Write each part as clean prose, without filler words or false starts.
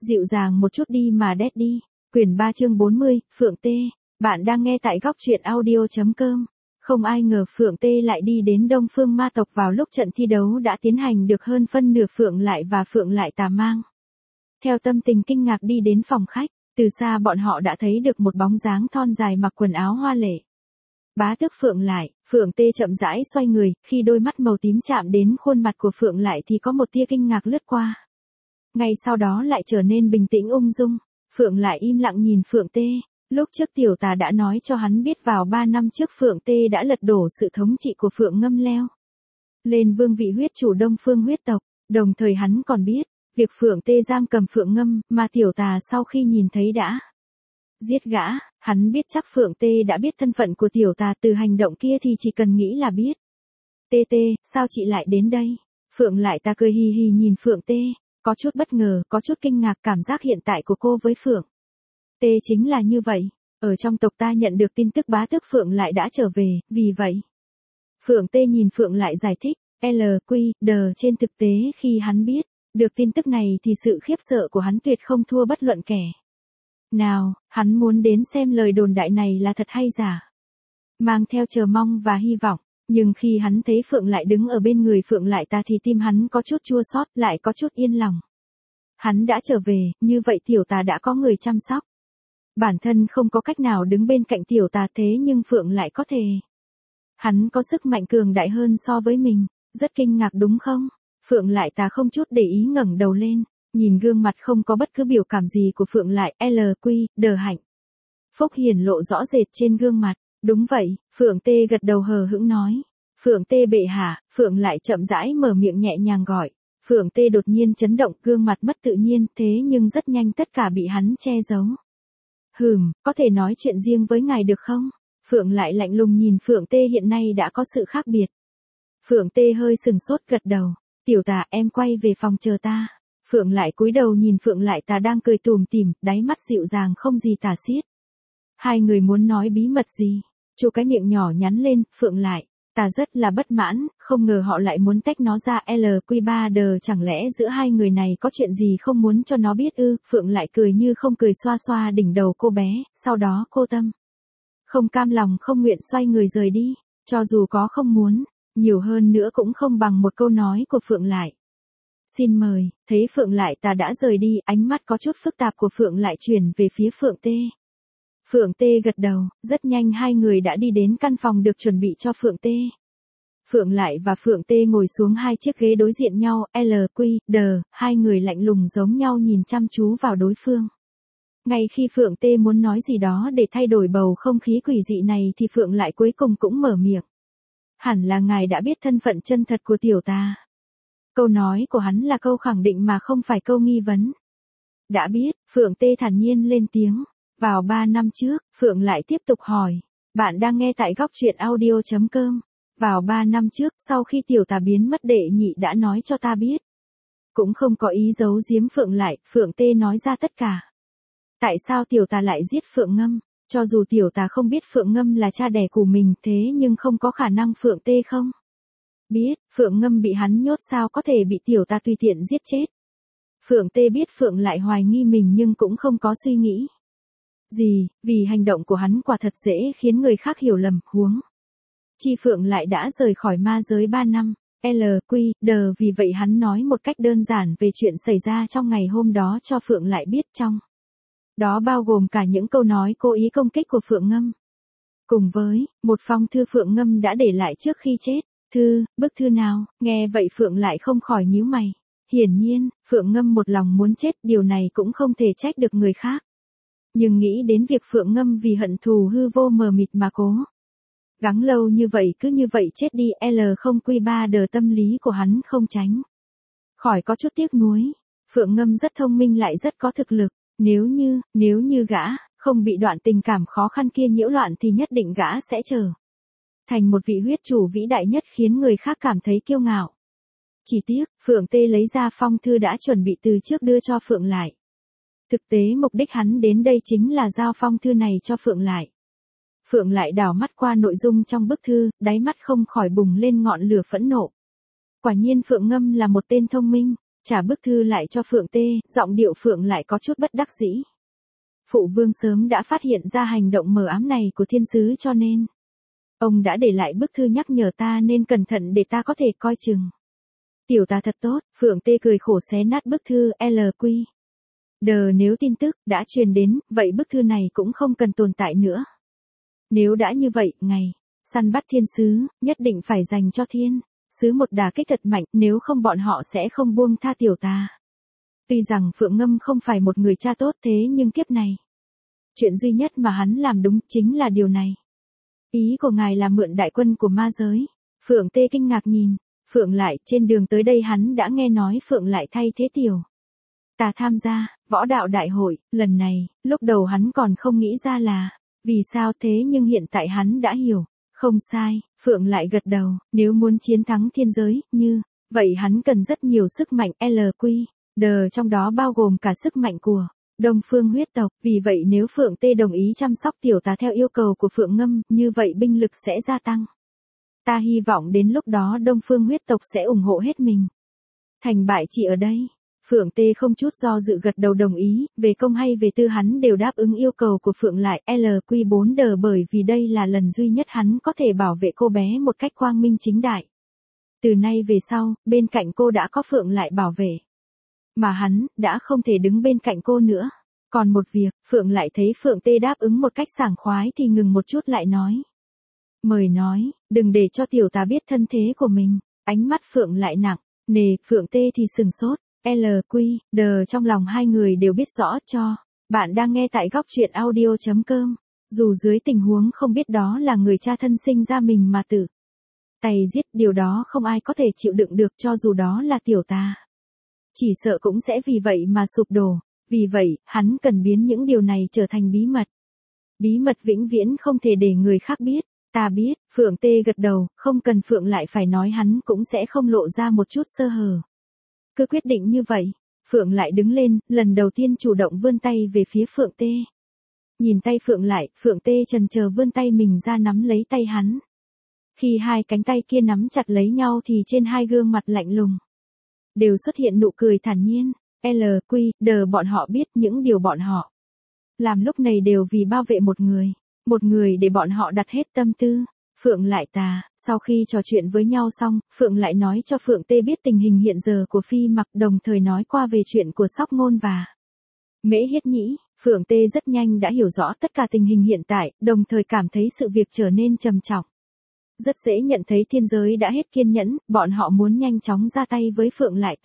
Dịu dàng một chút đi mà đét đi. Quyển 3 chương 40, Phượng Tê. Bạn đang nghe tại góc truyện audio.com. Không ai ngờ Phượng Tê lại đi đến Đông Phương Ma tộc vào lúc trận thi đấu đã tiến hành được hơn phân nửa. Phượng Lại và Phượng Lại Tà mang theo tâm tình kinh ngạc đi đến phòng khách. Từ xa bọn họ đã thấy được một bóng dáng thon dài mặc quần áo hoa lệ. Bá tước Phượng Lại. Phượng Tê chậm rãi xoay người, khi đôi mắt màu tím chạm đến khuôn mặt của Phượng Lại thì có một tia kinh ngạc lướt qua. Ngay sau đó lại trở nên bình tĩnh ung dung. Phượng Lại im lặng nhìn Phượng Tê. Lúc trước tiểu tà đã nói cho hắn biết vào 3 năm trước Phượng Tê đã lật đổ sự thống trị của Phượng Ngâm leo lên vương vị huyết chủ Đông Phương huyết tộc. Đồng thời hắn còn biết, việc Phượng Tê giam cầm Phượng Ngâm mà tiểu tà sau khi nhìn thấy đã giết gã. Hắn biết chắc Phượng Tê đã biết thân phận của tiểu tà từ hành động kia thì chỉ cần nghĩ là biết. Tê Tê, sao chị lại đến đây? Phượng Lại ta cười hì hì nhìn Phượng Tê. Có chút bất ngờ, có chút kinh ngạc cảm giác hiện tại của cô với Phượng Tê chính là như vậy. Ở trong tộc ta nhận được tin tức bá tước Phượng Lại đã trở về, vì vậy. Phượng Tê nhìn Phượng Lại giải thích, trên thực tế khi hắn biết được tin tức này thì sự khiếp sợ của hắn tuyệt không thua bất luận kẻ nào. Hắn muốn đến xem lời đồn đại này là thật hay giả. Mang theo chờ mong và hy vọng. Nhưng khi hắn thấy Phượng Lại đứng ở bên người Phượng Lại ta thì tim hắn có chút chua xót, lại có chút yên lòng. Hắn đã trở về, như vậy tiểu tà đã có người chăm sóc. Bản thân không có cách nào đứng bên cạnh tiểu tà thế nhưng Phượng Lại có thể. Hắn có sức mạnh cường đại hơn so với mình, rất kinh ngạc đúng không? Phượng Lại ta không chút để ý ngẩng đầu lên, nhìn gương mặt không có bất cứ biểu cảm gì của Phượng Lại, hạnh phúc hiển lộ rõ rệt trên gương mặt. Đúng vậy, Phượng Tê gật đầu hờ hững nói. Phượng Tê bệ hạ. Phượng Lại chậm rãi mở miệng nhẹ nhàng gọi. Phượng Tê đột nhiên chấn động, gương mặt mất tự nhiên, thế nhưng rất nhanh tất cả bị hắn che giấu. Có thể nói chuyện riêng với ngài được không? Phượng Lại lạnh lùng nhìn Phượng Tê, hiện nay đã có sự khác biệt. Phượng Tê hơi sừng sốt gật đầu. Tiểu tà, em quay về phòng chờ ta. Phượng Lại cúi đầu nhìn Phượng Lại ta đang cười tủm tỉm, đáy mắt dịu dàng không gì tả xiết. Hai người muốn nói bí mật gì? Chu cái miệng nhỏ nhắn lên. Phượng Lại ta rất là bất mãn, không ngờ họ lại muốn tách nó ra. Chẳng lẽ giữa hai người này có chuyện gì không muốn cho nó biết ư? Phượng Lại cười như không cười, xoa xoa đỉnh đầu cô bé, sau đó cô tâm không cam lòng không nguyện xoay người rời đi. Cho dù có không muốn, nhiều hơn nữa cũng không bằng một câu nói của Phượng Lại. Xin mời. Thấy Phượng Lại ta đã rời đi, ánh mắt có chút phức tạp của Phượng Lại chuyển về phía Phượng Tê. Phượng Tê gật đầu, rất nhanh hai người đã đi đến căn phòng được chuẩn bị cho Phượng Tê. Phượng Lại và Phượng Tê ngồi xuống hai chiếc ghế đối diện nhau, hai người lạnh lùng giống nhau nhìn chăm chú vào đối phương. Ngay khi Phượng Tê muốn nói gì đó để thay đổi bầu không khí quỷ dị này thì Phượng Lại cuối cùng cũng mở miệng. Hẳn là ngài đã biết thân phận chân thật của tiểu tà. Câu nói của hắn là câu khẳng định mà không phải câu nghi vấn. Đã biết, Phượng Tê thản nhiên lên tiếng. Vào 3 năm trước, Phượng Lại tiếp tục hỏi. Bạn đang nghe tại góc truyện audio.com. Vào 3 năm trước, sau khi tiểu tà biến mất đệ nhị đã nói cho ta biết. Cũng không có ý giấu giếm Phượng Lại, Phượng Tê nói ra tất cả. Tại sao tiểu tà lại giết Phượng Ngâm? Cho dù tiểu tà không biết Phượng Ngâm là cha đẻ của mình thế nhưng không có khả năng Phượng Tê không biết, Phượng Ngâm bị hắn nhốt sao có thể bị tiểu tà tùy tiện giết chết. Phượng Tê biết Phượng Lại hoài nghi mình nhưng cũng không có suy nghĩ gì, vì hành động của hắn quả thật dễ khiến người khác hiểu lầm, huống chi Phượng Lại đã rời khỏi ma giới 3 năm. Vì vậy hắn nói một cách đơn giản về chuyện xảy ra trong ngày hôm đó cho Phượng Lại biết, trong đó bao gồm cả những câu nói cố ý công kích của Phượng Ngâm. Cùng với một phong thư Phượng Ngâm đã để lại trước khi chết. Bức thư nào? Nghe vậy Phượng Lại không khỏi nhíu mày. Hiển nhiên, Phượng Ngâm một lòng muốn chết, điều này cũng không thể trách được người khác. Nhưng nghĩ đến việc Phượng Ngâm vì hận thù hư vô mờ mịt mà cố gắng lâu như vậy cứ như vậy chết đi, tâm lý của hắn không tránh khỏi có chút tiếc nuối. Phượng Ngâm rất thông minh lại rất có thực lực. Nếu như gã không bị đoạn tình cảm khó khăn kia nhiễu loạn thì nhất định gã sẽ trở thành một vị huyết chủ vĩ đại nhất khiến người khác cảm thấy kiêu ngạo. Chỉ tiếc, Phượng Tê lấy ra phong thư đã chuẩn bị từ trước đưa cho Phượng Lại. Thực tế mục đích hắn đến đây chính là giao phong thư này cho Phượng Lại. Phượng Lại đảo mắt qua nội dung trong bức thư, đáy mắt không khỏi bùng lên ngọn lửa phẫn nộ. Quả nhiên Phượng Ngâm là một tên thông minh, trả bức thư lại cho Phượng Tê, giọng điệu Phượng lại có chút bất đắc dĩ. Phụ vương sớm đã phát hiện ra hành động mờ ám này của thiên sứ cho nên. Ông đã để lại bức thư nhắc nhở ta nên cẩn thận để ta có thể coi chừng. Tiểu ta thật tốt, Phượng Tê cười khổ xé nát bức thư LQ. Nếu tin tức đã truyền đến, vậy bức thư này cũng không cần tồn tại nữa. Nếu đã như vậy, ngày săn bắt thiên sứ, nhất định phải dành cho thiên sứ một đả kích thật mạnh, nếu không bọn họ sẽ không buông tha tiểu ta. Tuy rằng Phượng Ngâm không phải một người cha tốt thế nhưng kiếp này, chuyện duy nhất mà hắn làm đúng chính là điều này. Ý của ngài là mượn đại quân của ma giới. Phượng Tê kinh ngạc nhìn, Phượng lại, trên đường tới đây hắn đã nghe nói Phượng lại thay thế tiểu ta tham gia võ đạo đại hội, lần này, lúc đầu hắn còn không nghĩ ra là vì sao thế nhưng hiện tại hắn đã hiểu. Không sai, Phượng lại gật đầu, nếu muốn chiến thắng thiên giới, như vậy hắn cần rất nhiều sức mạnh LQ, trong đó bao gồm cả sức mạnh của Đông Phương huyết tộc, vì vậy nếu Phượng Tê đồng ý chăm sóc tiểu ta theo yêu cầu của Phượng Ngâm, như vậy binh lực sẽ gia tăng. Ta hy vọng đến lúc đó Đông Phương huyết tộc sẽ ủng hộ hết mình. Thành bại chỉ ở đây. Phượng Tê không chút do dự gật đầu đồng ý, về công hay về tư hắn đều đáp ứng yêu cầu của Phượng lại LQ4 bởi vì đây là lần duy nhất hắn có thể bảo vệ cô bé một cách quang minh chính đại. Từ nay về sau, bên cạnh cô đã có Phượng lại bảo vệ. Mà hắn, đã không thể đứng bên cạnh cô nữa. Còn một việc, Phượng lại thấy Phượng Tê đáp ứng một cách sảng khoái thì ngừng một chút lại nói. Mời nói, đừng để cho tiểu ta biết thân thế của mình. Ánh mắt Phượng lại nặng, nề, Phượng Tê thì sừng sốt. LQ, trong lòng hai người đều biết rõ cho. Bạn đang nghe tại góc truyện audio.com. Dù dưới tình huống không biết đó là người cha thân sinh ra mình mà tự tay giết, điều đó không ai có thể chịu đựng được cho dù đó là tiểu ta. Chỉ sợ cũng sẽ vì vậy mà sụp đổ. Vì vậy, hắn cần biến những điều này trở thành bí mật. Bí mật vĩnh viễn không thể để người khác biết. Ta biết, Phượng Tê gật đầu, không cần Phượng lại phải nói hắn cũng sẽ không lộ ra một chút sơ hở. Cứ quyết định như vậy, Phượng lại đứng lên, lần đầu tiên chủ động vươn tay về phía Phượng Tê. Nhìn tay Phượng lại, Phượng Tê chần chờ vươn tay mình ra nắm lấy tay hắn. Khi hai cánh tay kia nắm chặt lấy nhau thì trên hai gương mặt lạnh lùng đều xuất hiện nụ cười thản nhiên. LQ, bọn họ biết những điều bọn họ làm lúc này đều vì bảo vệ một người để bọn họ đặt hết tâm tư. Phượng lại sau khi trò chuyện với nhau xong, Phượng lại nói cho Phượng Tê biết tình hình hiện giờ của Phi Mặc, đồng thời nói qua về chuyện của Sóc Ngôn và Mễ Hiết Nhĩ. Phượng Tê rất nhanh đã hiểu rõ tất cả tình hình hiện tại, đồng thời cảm thấy sự việc trở nên trầm trọng. Rất dễ nhận thấy thiên giới đã hết kiên nhẫn, bọn họ muốn nhanh chóng ra tay với Phượng lại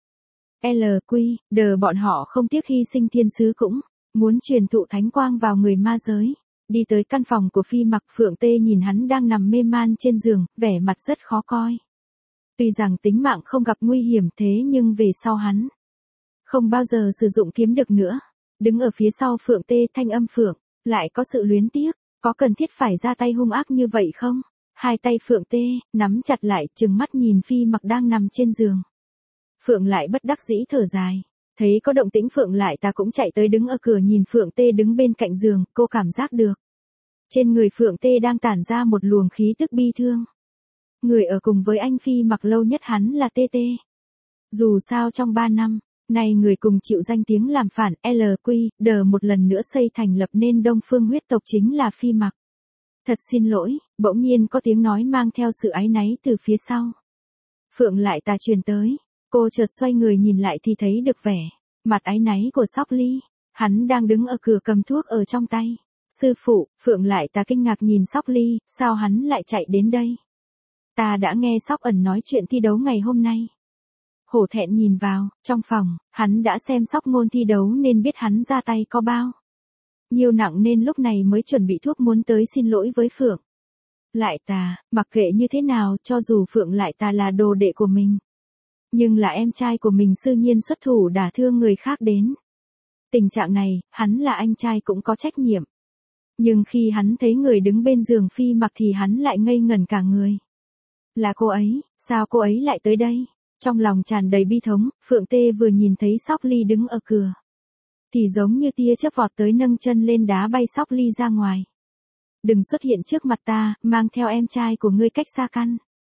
LQ, bọn họ không tiếc hy sinh thiên sứ cũng muốn truyền thụ thánh quang vào người ma giới. Đi tới căn phòng của Phi Mặc, Phượng Tê nhìn hắn đang nằm mê man trên giường, vẻ mặt rất khó coi. Tuy rằng tính mạng không gặp nguy hiểm thế nhưng về sau hắn không bao giờ sử dụng kiếm được nữa. Đứng ở phía sau Phượng Tê, thanh âm Phượng lại có sự luyến tiếc, có cần thiết phải ra tay hung ác như vậy không? Hai tay Phượng Tê nắm chặt lại, trừng mắt nhìn Phi Mặc đang nằm trên giường. Phượng lại bất đắc dĩ thở dài. Thấy có động tĩnh Phượng lại cũng chạy tới đứng ở cửa nhìn Phượng Tê đứng bên cạnh giường, cô cảm giác được trên người Phượng Tê đang tản ra một luồng khí tức bi thương. Người ở cùng với anh Phi Mặc lâu nhất hắn là Tê Tê. Dù sao trong 3 năm nay người cùng chịu danh tiếng làm phản LQ, một lần nữa xây thành lập nên Đông Phương huyết tộc chính là Phi Mặc. Thật xin lỗi, bỗng nhiên có tiếng nói mang theo sự áy náy từ phía sau. Phượng lại truyền tới. Cô chợt xoay người nhìn lại thì thấy được vẻ mặt áy náy của Sóc Ly. Hắn đang đứng ở cửa cầm thuốc ở trong tay. Sư phụ, Phượng lại kinh ngạc nhìn Sóc Ly, sao hắn lại chạy đến đây? Ta đã nghe Sóc Ẩn nói chuyện thi đấu ngày hôm nay. Hổ thẹn nhìn vào, trong phòng, hắn đã xem Sóc Ngôn thi đấu nên biết hắn ra tay có bao nhiêu nặng nên lúc này mới chuẩn bị thuốc muốn tới xin lỗi với Phượng lại mặc kệ như thế nào cho dù Phượng lại là đồ đệ của mình. Nhưng là em trai của mình sư nhiên xuất thủ đả thương người khác đến tình trạng này, hắn là anh trai cũng có trách nhiệm. Nhưng khi hắn thấy người đứng bên giường Phi Mặc thì hắn lại ngây ngẩn cả người. Là cô ấy, sao cô ấy lại tới đây? Trong lòng tràn đầy bi thống, Phượng Tê vừa nhìn thấy Sóc Ly đứng ở cửa thì giống như tia chớp vọt tới nâng chân lên đá bay Sóc Ly ra ngoài. Đừng xuất hiện trước mặt ta, mang theo em trai của ngươi cách xa căn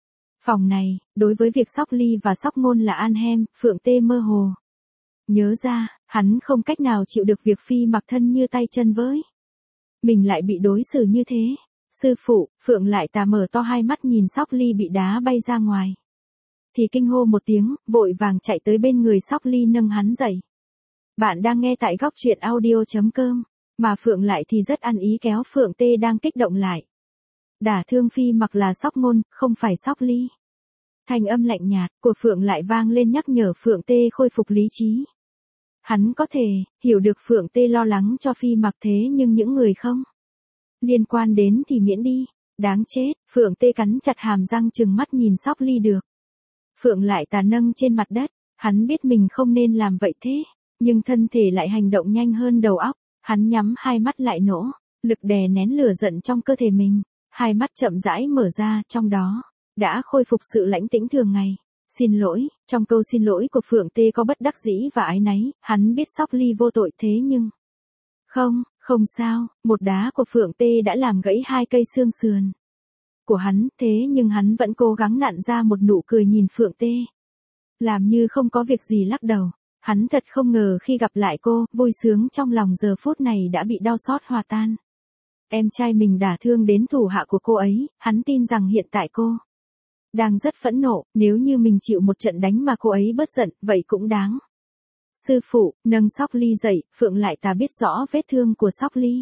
Phòng này, đối với việc Sóc Ly và Sóc Ngôn là an hem, Phượng Tê mơ hồ. Nhớ ra, hắn không cách nào chịu được việc Phi mặc thân như tay chân với. Mình lại bị đối xử như thế. Sư phụ, Phượng lại tà mở to hai mắt nhìn Sóc Ly bị đá bay ra ngoài. Thì kinh hô một tiếng, vội vàng chạy tới bên người Sóc Ly nâng hắn dậy. Bạn đang nghe tại góc truyện audio.com, mà Phượng lại thì rất ăn ý kéo Phượng Tê đang kích động lại. Đả thương Phi mặc là Sóc Ngôn, không phải Sóc Ly. Thanh âm lạnh nhạt của Phượng lại vang lên nhắc nhở Phượng Tê khôi phục lý trí. Hắn có thể hiểu được Phượng Tê lo lắng cho Phi mặc thế nhưng những người không liên quan đến thì miễn đi. Đáng chết, Phượng Tê cắn chặt hàm răng trừng mắt nhìn Sóc Ly được. Phượng lại tà nâng trên mặt đất, hắn biết mình không nên làm vậy thế, nhưng thân thể lại hành động nhanh hơn đầu óc, hắn nhắm hai mắt lại nỗ, lực đè nén lửa giận trong cơ thể mình, hai mắt chậm rãi mở ra, trong đó đã khôi phục sự lãnh tĩnh thường ngày. Xin lỗi, trong câu xin lỗi của Phượng Tê có bất đắc dĩ và áy náy, hắn biết Sóc Ly vô tội thế nhưng... Không sao, một đá của Phượng Tê đã làm gãy hai cây xương sườn của hắn, thế nhưng hắn vẫn cố gắng nặn ra một nụ cười nhìn Phượng Tê. Làm như không có việc gì lắc đầu, hắn thật không ngờ khi gặp lại cô, vui sướng trong lòng giờ phút này đã bị đau xót hòa tan. Em trai mình đả thương đến thủ hạ của cô ấy, hắn tin rằng hiện tại cô đang rất phẫn nộ, nếu như mình chịu một trận đánh mà cô ấy bớt giận, vậy cũng đáng. Sư phụ, nâng Sóc Ly dậy, Phượng lại tà biết rõ vết thương của Sóc Ly.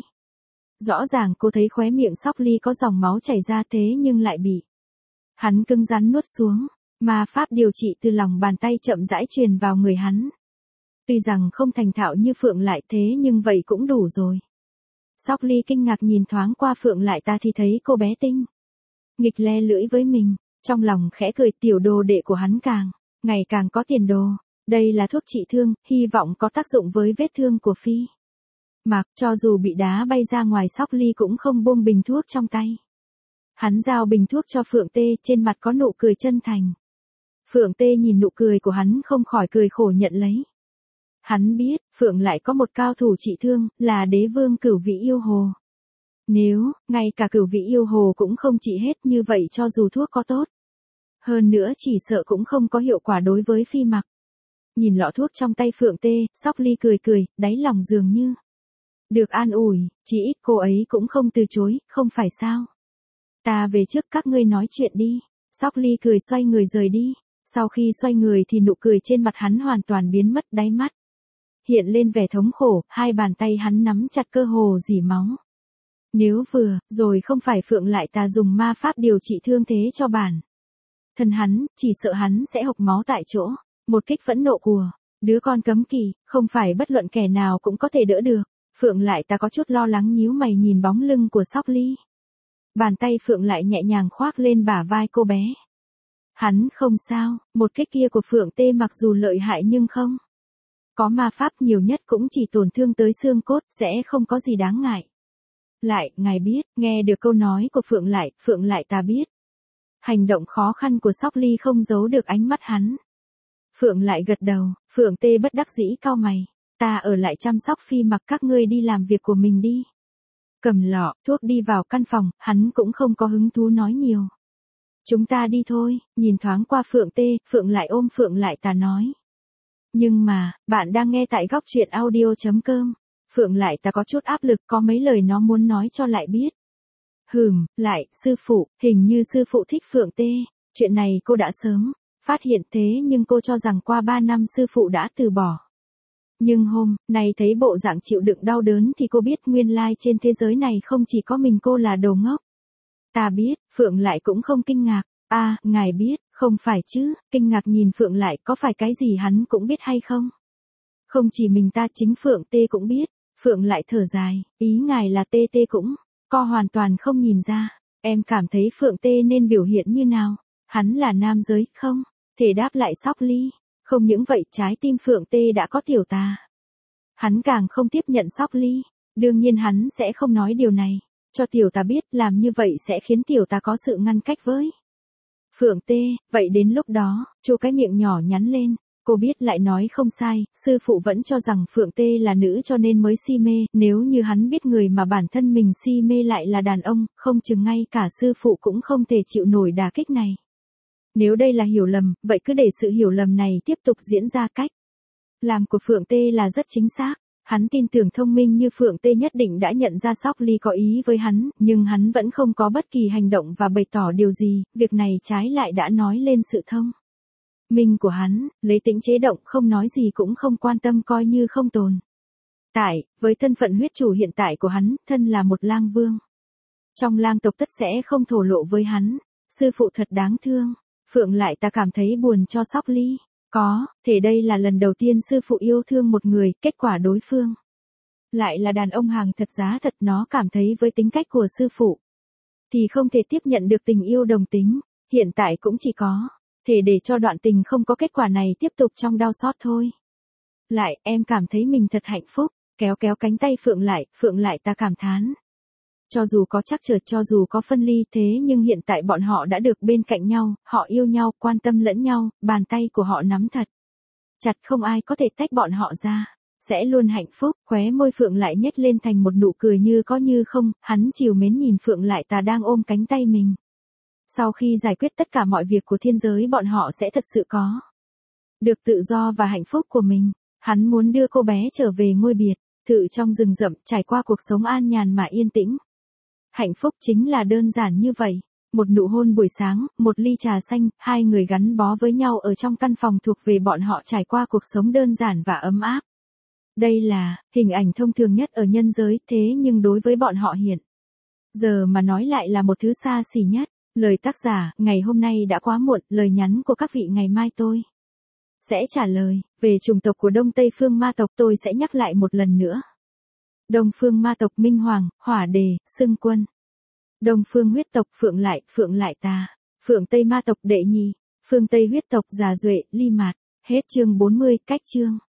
Rõ ràng cô thấy khóe miệng Sóc Ly có dòng máu chảy ra thế nhưng lại bị hắn cứng rắn nuốt xuống, mà pháp điều trị từ lòng bàn tay chậm rãi truyền vào người hắn. Tuy rằng không thành thạo như Phượng lại thế nhưng vậy cũng đủ rồi. Sóc Ly kinh ngạc nhìn thoáng qua Phượng lại ta thì thấy cô bé tinh nghịch le lưỡi với mình, trong lòng khẽ cười, tiểu đồ đệ của hắn ngày càng có tiền đồ. Đây là thuốc trị thương, hy vọng có tác dụng với vết thương của Phi mặc. Cho dù bị đá bay ra ngoài, Sóc Ly cũng không buông bình thuốc trong tay. Hắn giao bình thuốc cho Phượng Tê, trên mặt có nụ cười chân thành. Phượng Tê nhìn nụ cười của hắn không khỏi cười khổ nhận lấy. Hắn biết, Phượng lại có một cao thủ trị thương, là đế vương Cửu Vị Yêu Hồ. Nếu, ngay cả Cửu Vị Yêu Hồ cũng không trị hết như vậy, cho dù thuốc có tốt hơn nữa chỉ sợ cũng không có hiệu quả đối với Phi mặc. Nhìn lọ thuốc trong tay Phượng Tê, Sóc Ly cười, đáy lòng dường như được an ủi, chỉ ít cô ấy cũng không từ chối, không phải sao. Ta về trước, các ngươi nói chuyện đi. Sóc Ly cười xoay người rời đi. Sau khi xoay người thì nụ cười trên mặt hắn hoàn toàn biến mất, đáy mắt hiện lên vẻ thống khổ, hai bàn tay hắn nắm chặt cơ hồ rỉ máu. Nếu vừa rồi không phải Phượng lại tà dùng ma pháp điều trị thương thế cho bản thân hắn, chỉ sợ hắn sẽ hộc máu tại chỗ. Một kích phẫn nộ của đứa con cấm kỵ, không phải bất luận kẻ nào cũng có thể đỡ được. Phượng lại ta có chút lo lắng nhíu mày nhìn bóng lưng của Sóc Ly. Bàn tay Phượng lại nhẹ nhàng khoác lên bả vai cô bé. Hắn không sao, một kích kia của Phượng Tê mặc dù lợi hại nhưng không có ma pháp, nhiều nhất cũng chỉ tổn thương tới xương cốt, sẽ không có gì đáng ngại. Lại, ngài biết, nghe được câu nói của Phượng lại ta biết. Hành động khó khăn của Sóc Ly không giấu được ánh mắt hắn. Phượng lại gật đầu, Phượng Tê bất đắc dĩ cau mày. Ta ở lại chăm sóc Phi mặc, các ngươi đi làm việc của mình đi. Cầm lọ, thuốc đi vào căn phòng, hắn cũng không có hứng thú nói nhiều. Chúng ta đi thôi, nhìn thoáng qua Phượng Tê, Phượng lại ôm Phượng lại ta nói. Nhưng mà, bạn đang nghe tại góc truyện audio.com. Phượng lại ta có chút áp lực, có mấy lời nó muốn nói cho lại biết. Lại, sư phụ, hình như sư phụ thích Phượng Tê. Chuyện này cô đã sớm phát hiện thế nhưng cô cho rằng qua 3 năm sư phụ đã từ bỏ. Nhưng hôm nay thấy bộ dạng chịu đựng đau đớn thì cô biết nguyên lai trên thế giới này không chỉ có mình cô là đồ ngốc. Ta biết, Phượng lại cũng không kinh ngạc. Ngài biết, không phải chứ, kinh ngạc nhìn Phượng lại, có phải cái gì hắn cũng biết hay không? Không chỉ mình ta, chính Phượng Tê cũng biết. Phượng lại thở dài, ý ngài là Tê cũng hoàn toàn không nhìn ra. Em cảm thấy Phượng Tê nên biểu hiện như nào? Hắn là nam giới, không thể đáp lại Sóc Ly. Không những vậy, trái tim Phượng Tê đã có tiểu tà. Hắn càng không tiếp nhận Sóc Ly. Đương nhiên hắn sẽ không nói điều này cho tiểu tà biết, làm như vậy sẽ khiến tiểu tà có sự ngăn cách với Phượng Tê. Vậy đến lúc đó, chu cái miệng nhỏ nhắn lên. Cô biết lại nói không sai, sư phụ vẫn cho rằng Phượng Tê là nữ cho nên mới si mê, nếu như hắn biết người mà bản thân mình si mê lại là đàn ông, không chừng ngay cả sư phụ cũng không thể chịu nổi đả kích này. Nếu đây là hiểu lầm, vậy cứ để sự hiểu lầm này tiếp tục diễn ra. Cách làm của Phượng Tê là rất chính xác. Hắn tin tưởng thông minh như Phượng Tê nhất định đã nhận ra Sóc Ly có ý với hắn, nhưng hắn vẫn không có bất kỳ hành động và bày tỏ điều gì, việc này trái lại đã nói lên sự thông minh của hắn, lấy tĩnh chế động không nói gì cũng không quan tâm coi như không tồn tại, với thân phận huyết chủ hiện tại của hắn, thân là một lang vương. Trong lang tộc tất sẽ không thổ lộ với hắn, sư phụ thật đáng thương. Phượng lại ta cảm thấy buồn cho Sóc Ly. Có thể đây là lần đầu tiên sư phụ yêu thương một người, kết quả đối phương lại là đàn ông hàng thật giá thật. Nó cảm thấy với tính cách của sư phụ thì không thể tiếp nhận được tình yêu đồng tính, hiện tại cũng chỉ có thể để cho đoạn tình không có kết quả này tiếp tục trong đau xót thôi. Lại, em cảm thấy mình thật hạnh phúc, kéo kéo cánh tay Phượng lại ta cảm thán. Cho dù có trắc trở, cho dù có phân ly thế nhưng hiện tại bọn họ đã được bên cạnh nhau, họ yêu nhau, quan tâm lẫn nhau, bàn tay của họ nắm thật chặt, không ai có thể tách bọn họ ra. Sẽ luôn hạnh phúc. Khóe môi Phượng lại nhếch lên thành một nụ cười như có như không, hắn trìu mến nhìn Phượng lại ta đang ôm cánh tay mình. Sau khi giải quyết tất cả mọi việc của thiên giới bọn họ sẽ thật sự có được tự do và hạnh phúc của mình. Hắn muốn đưa cô bé trở về ngôi biệt thự trong rừng rậm, trải qua cuộc sống an nhàn mà yên tĩnh. Hạnh phúc chính là đơn giản như vậy. Một nụ hôn buổi sáng, một ly trà xanh, hai người gắn bó với nhau ở trong căn phòng thuộc về bọn họ, trải qua cuộc sống đơn giản và ấm áp. Đây là hình ảnh thông thường nhất ở nhân giới, thế nhưng đối với bọn họ hiện giờ mà nói lại là một thứ xa xỉ nhất. Lời tác giả, ngày hôm nay đã quá muộn, lời nhắn của các vị ngày mai tôi sẽ trả lời. Về chủng tộc của Đông Tây Phương Ma tộc tôi sẽ nhắc lại một lần nữa. Đông Phương Ma tộc Minh Hoàng, Hỏa Đề, Xưng Quân. Đông Phương huyết tộc Phượng lại ta. Phượng Tây Ma tộc Đệ Nhi. Phương Tây huyết tộc Già Duệ, Ly Mạt. Hết chương 40, cách chương.